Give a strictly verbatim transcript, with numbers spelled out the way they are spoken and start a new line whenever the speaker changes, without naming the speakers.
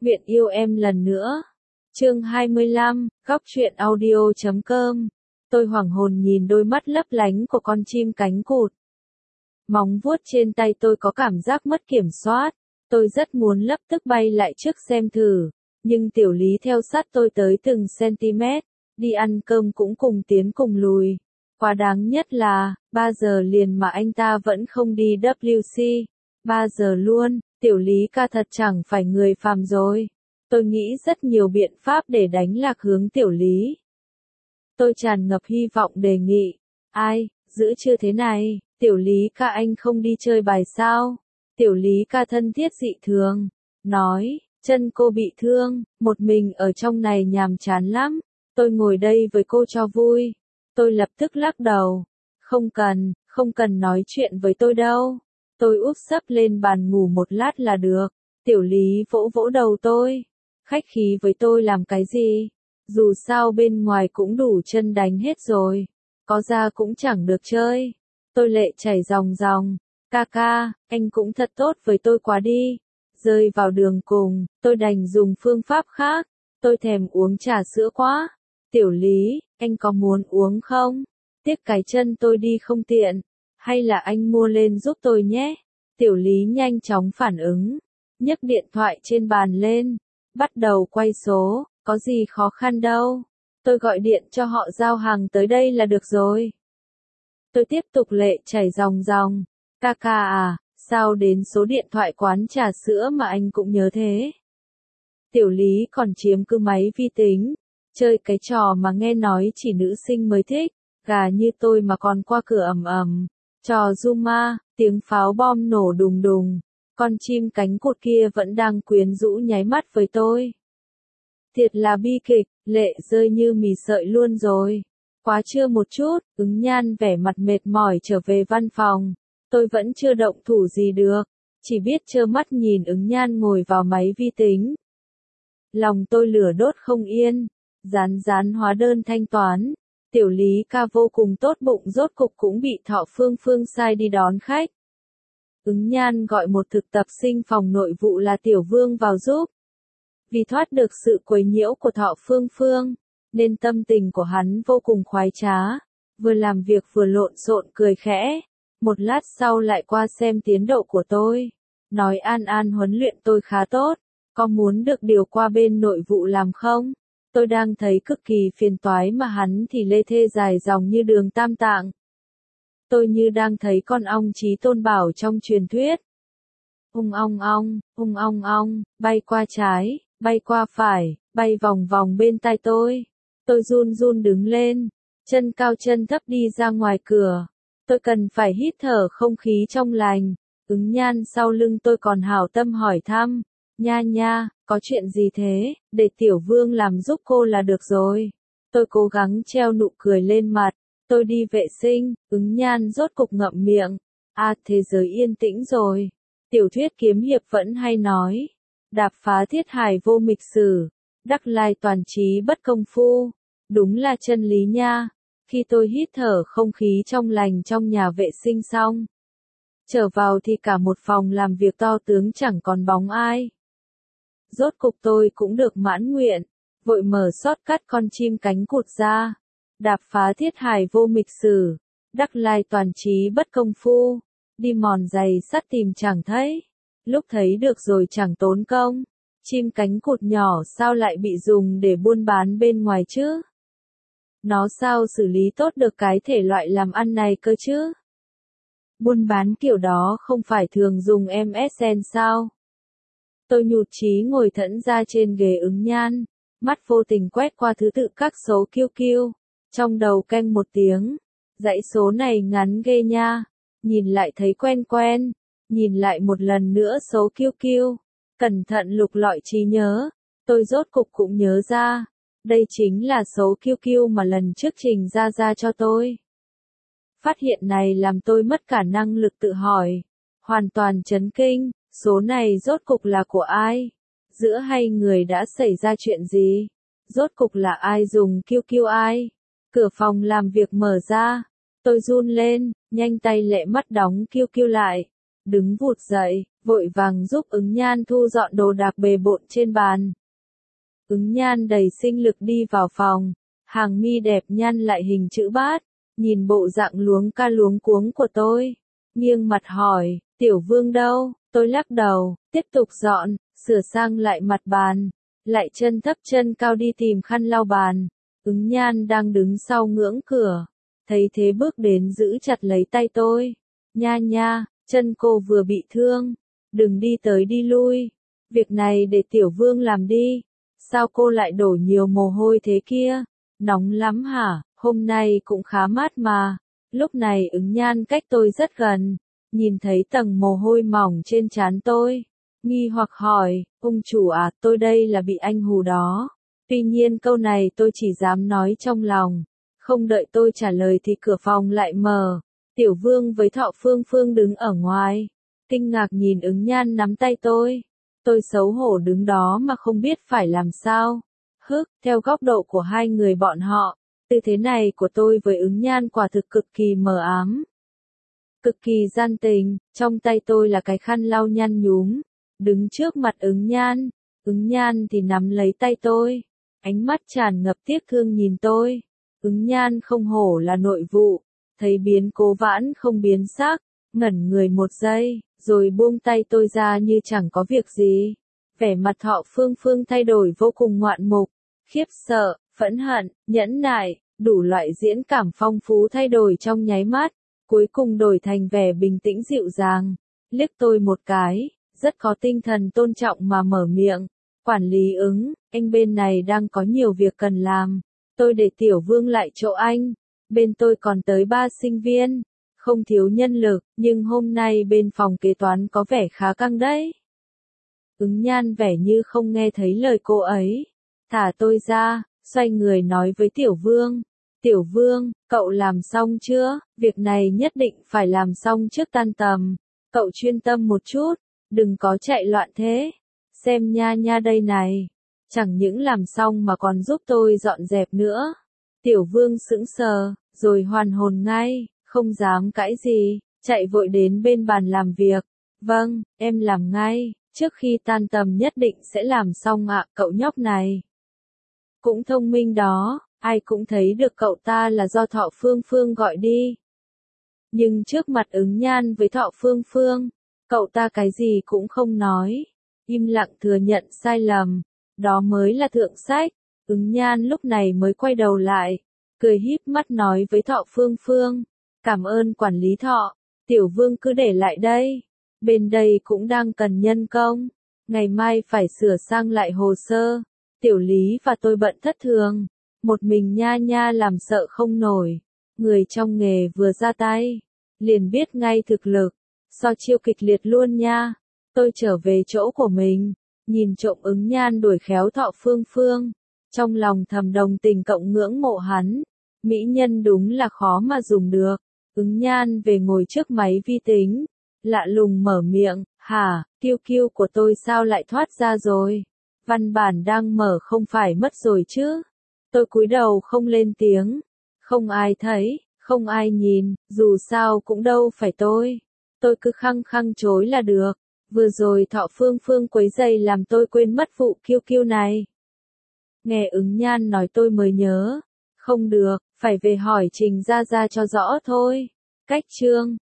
Viện yêu em lần nữa. Chương hai mươi lăm, góc truyện audio chấm com. Tôi hoảng hồn nhìn đôi mắt lấp lánh của con chim cánh cụt. Móng vuốt trên tay tôi có cảm giác mất kiểm soát. Tôi rất muốn lập tức bay lại trước xem thử. Nhưng tiểu lý theo sát tôi tới từng cm. Đi ăn cơm cũng cùng tiến cùng lùi. Quá đáng nhất là, ba giờ liền mà anh ta vẫn không đi W C. ba giờ luôn, tiểu lý ca thật chẳng phải người phàm rồi. Tôi nghĩ rất nhiều biện pháp để đánh lạc hướng tiểu lý. Tôi tràn ngập hy vọng đề nghị. Ai, giữ chưa thế này, tiểu lý ca anh không đi chơi bài sao? Tiểu lý ca thân thiết dị thường. Nói, chân cô bị thương, một mình ở trong này nhàm chán lắm. Tôi ngồi đây với cô cho vui. Tôi lập tức lắc đầu. Không cần, không cần nói chuyện với tôi đâu. Tôi úp sấp lên bàn ngủ một lát là được. Tiểu lý vỗ vỗ đầu tôi. Khách khí với tôi làm cái gì? Dù sao bên ngoài cũng đủ chân đánh hết rồi. Có ra cũng chẳng được chơi. Tôi lệ chảy ròng ròng. Ca ca, anh cũng thật tốt với tôi quá đi. Rơi vào đường cùng, tôi đành dùng phương pháp khác. Tôi thèm uống trà sữa quá. Tiểu lý, anh có muốn uống không? Tiếc cái chân tôi đi không tiện. Hay là anh mua lên giúp tôi nhé? Tiểu lý nhanh chóng phản ứng. Nhấc điện thoại trên bàn lên. Bắt đầu quay số, có gì khó khăn đâu. Tôi gọi điện cho họ giao hàng tới đây là được rồi. Tôi tiếp tục lệ chảy ròng ròng. Ca ca à, sao đến số điện thoại quán trà sữa mà anh cũng nhớ thế? Tiểu lý còn chiếm cứ máy vi tính. Chơi cái trò mà nghe nói chỉ nữ sinh mới thích. Gà như tôi mà còn qua cửa ầm ầm. Trò Zuma, tiếng pháo bom nổ đùng đùng. Con chim cánh cụt kia vẫn đang quyến rũ nháy mắt với tôi. Thiệt là bi kịch, lệ rơi như mì sợi luôn rồi. Quá trưa một chút, ứng nhan vẻ mặt mệt mỏi trở về văn phòng. Tôi vẫn chưa động thủ gì được. Chỉ biết trơ mắt nhìn ứng nhan ngồi vào máy vi tính. Lòng tôi lửa đốt không yên. Rán rán hóa đơn thanh toán. Tiểu lý ca vô cùng tốt bụng rốt cục cũng bị Thọ Phương Phương sai đi đón khách. Ứng nhan gọi một thực tập sinh phòng nội vụ là Tiểu Vương vào giúp. Vì thoát được sự quấy nhiễu của Thọ Phương Phương, nên tâm tình của hắn vô cùng khoái trá. Vừa làm việc vừa lộn xộn cười khẽ. Một lát sau lại qua xem tiến độ của tôi. Nói An An huấn luyện tôi khá tốt. Có muốn được điều qua bên nội vụ làm không? Tôi đang thấy cực kỳ phiền toái mà hắn thì lê thê dài dòng như đường Tam Tạng. Tôi như đang thấy con ong Chí Tôn Bảo trong truyền thuyết. Ung ong ong, ung ong ong, bay qua trái, bay qua phải, bay vòng vòng bên tai tôi. Tôi run run đứng lên, chân cao chân thấp đi ra ngoài cửa. Tôi cần phải hít thở không khí trong lành. Ứng nhan sau lưng tôi còn hảo tâm hỏi thăm. Nha nha, có chuyện gì thế? Để Tiểu Vương làm giúp cô là được rồi. Tôi cố gắng treo nụ cười lên mặt. Tôi đi vệ sinh, ứng nhan rốt cục ngậm miệng. À, thế giới yên tĩnh rồi. Tiểu thuyết kiếm hiệp vẫn hay nói. Đạp phá thiết hải vô mịch sử. Đắc lai toàn trí bất công phu. Đúng là chân lý nha. Khi tôi hít thở không khí trong lành trong nhà vệ sinh xong. Trở vào thì cả một phòng làm việc to tướng chẳng còn bóng ai. Rốt cục tôi cũng được mãn nguyện. Vội mở shortcut con chim cánh cụt ra. Đạp phá thiết hải vô mịch sử. Đắc lai toàn trí bất công phu. Đi mòn giày sắt tìm chẳng thấy. Lúc thấy được rồi chẳng tốn công. Chim cánh cụt nhỏ sao lại bị dùng để buôn bán bên ngoài chứ? Nó sao xử lý tốt được cái thể loại làm ăn này cơ chứ? Buôn bán kiểu đó không phải thường dùng em ét en sao? Tôi nhụt chí ngồi thẫn ra trên ghế ứng nhan. Mắt vô tình quét qua thứ tự các số kiu kiu. Trong đầu canh một tiếng. Dãy số này ngắn ghê nha. Nhìn lại thấy quen quen. Nhìn lại một lần nữa số kiu kiu. Cẩn thận lục lọi trí nhớ. Tôi rốt cục cũng nhớ ra. Đây chính là số kiu kiu mà lần trước Trình ra ra cho tôi. Phát hiện này làm tôi mất cả năng lực tự hỏi. Hoàn toàn chấn kinh. Số này rốt cục là của ai? Giữa hai người đã xảy ra chuyện gì? Rốt cục là ai dùng kiu kiu ai? Cửa phòng làm việc mở ra. Tôi run lên, nhanh tay lẹ mắt đóng kiu kiu lại. Đứng vụt dậy, vội vàng giúp Ứng Nhan thu dọn đồ đạc bề bộn trên bàn. Ứng Nhan đầy sinh lực đi vào phòng, hàng mi đẹp nhăn lại hình chữ bát, nhìn bộ dạng luống ca luống cuống của tôi, nghiêng mặt hỏi, Tiểu Vương đâu? Tôi lắc đầu, tiếp tục dọn, sửa sang lại mặt bàn, lại chân thấp chân cao đi tìm khăn lau bàn. Ứng Nhan đang đứng sau ngưỡng cửa, thấy thế bước đến giữ chặt lấy tay tôi. Nha nha, chân cô vừa bị thương, đừng đi tới đi lui, việc này để Tiểu Vương làm đi. Sao cô lại đổ nhiều mồ hôi thế kia? Nóng lắm hả? Hôm nay cũng khá mát mà. Lúc này Ứng Nhan cách tôi rất gần, nhìn thấy tầng mồ hôi mỏng trên trán tôi, nghi hoặc hỏi, ông chủ à, tôi đây là bị anh hù đó. Tuy nhiên câu này tôi chỉ dám nói trong lòng, không đợi tôi trả lời thì cửa phòng lại mở. Tiểu Vương với Thọ Phương Phương đứng ở ngoài, kinh ngạc nhìn Ứng Nhan nắm tay tôi. Tôi xấu hổ đứng đó mà không biết phải làm sao. Hức, theo góc độ của hai người bọn họ, tư thế này của tôi với Ứng Nhan quả thực cực kỳ mờ ám, cực kỳ gian tình. Trong tay tôi là cái khăn lau nhăn nhúm, đứng trước mặt Ứng Nhan. Ứng Nhan thì nắm lấy tay tôi, ánh mắt tràn ngập tiếc thương nhìn tôi. Ứng Nhan không hổ là nội vụ, thấy biến cố vãn không biến sắc, ngẩn người một giây, rồi buông tay tôi ra như chẳng có việc gì. Vẻ mặt Thọ Phương Phương thay đổi vô cùng ngoạn mục, khiếp sợ, phẫn hận, nhẫn nại, đủ loại diễn cảm phong phú thay đổi trong nháy mắt, cuối cùng đổi thành vẻ bình tĩnh dịu dàng, liếc tôi một cái, rất có tinh thần tôn trọng mà mở miệng. Quản lý Ứng, anh bên này đang có nhiều việc cần làm, tôi để Tiểu Vương lại chỗ anh, bên tôi còn tới ba sinh viên, không thiếu nhân lực, nhưng hôm nay bên phòng kế toán có vẻ khá căng đấy. Ứng Nhan vẻ như không nghe thấy lời cô ấy, thả tôi ra, xoay người nói với Tiểu Vương. Tiểu Vương, cậu làm xong chưa? Việc này nhất định phải làm xong trước tan tầm. Cậu chuyên tâm một chút, đừng có chạy loạn thế. Xem nha nha đây này, chẳng những làm xong mà còn giúp tôi dọn dẹp nữa. Tiểu Vương sững sờ, rồi hoàn hồn ngay, không dám cãi gì, chạy vội đến bên bàn làm việc. Vâng, em làm ngay, trước khi tan tầm nhất định sẽ làm xong ạ. Cậu nhóc này cũng thông minh đó, ai cũng thấy được cậu ta là do Thọ Phương Phương gọi đi. Nhưng trước mặt Ứng Nhan với Thọ Phương Phương, cậu ta cái gì cũng không nói, im lặng thừa nhận sai lầm, đó mới là thượng sách. Ứng Nhan lúc này mới quay đầu lại, cười híp mắt nói với Thọ Phương Phương, cảm ơn quản lý Thọ, Tiểu Vương cứ để lại đây, bên đây cũng đang cần nhân công, ngày mai phải sửa sang lại hồ sơ, Tiểu Lý và tôi bận thất thường, một mình nha nha làm sợ không nổi, người trong nghề vừa ra tay, liền biết ngay thực lực, so chiêu kịch liệt luôn nha. Tôi trở về chỗ của mình, nhìn trộm Ứng Nhan đuổi khéo Thọ Phương Phương, trong lòng thầm đồng tình cộng ngưỡng mộ hắn, mỹ nhân đúng là khó mà dùng được. Ứng Nhan về ngồi trước máy vi tính, lạ lùng mở miệng, hả, kiêu kiêu của tôi sao lại thoát ra rồi, văn bản đang mở không phải mất rồi chứ. Tôi cúi đầu không lên tiếng, không ai thấy, không ai nhìn, dù sao cũng đâu phải tôi, tôi cứ khăng khăng chối là được. Vừa rồi Thọ Phương Phương quấy giày làm tôi quên mất vụ kiêu kiêu này. Nghe Ứng Nhan nói tôi mới nhớ, không được, phải về hỏi Trình Gia Gia cho rõ thôi. Cách chương